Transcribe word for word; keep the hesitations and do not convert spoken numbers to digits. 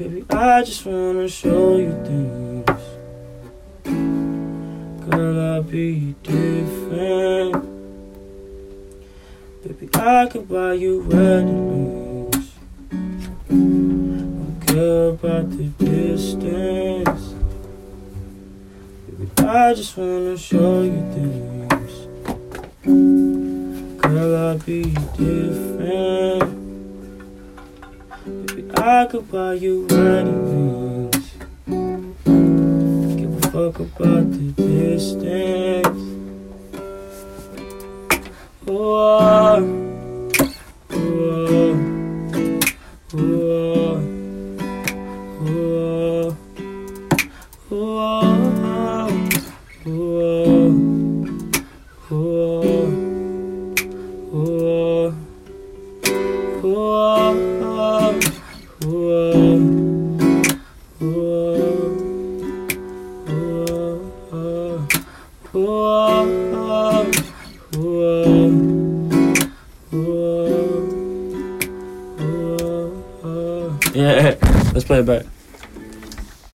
Baby, I just wanna show you things. Girl, I'll be different. Baby, I could buy you wedding rings. Don't care about the distance. Baby, I just wanna show you things. Girl, I'll be different. Baby, I could buy you wedding rings. Give a fuck about the distance. Oh, oh, oh, oh, oh, oh, yeah, let's play it back.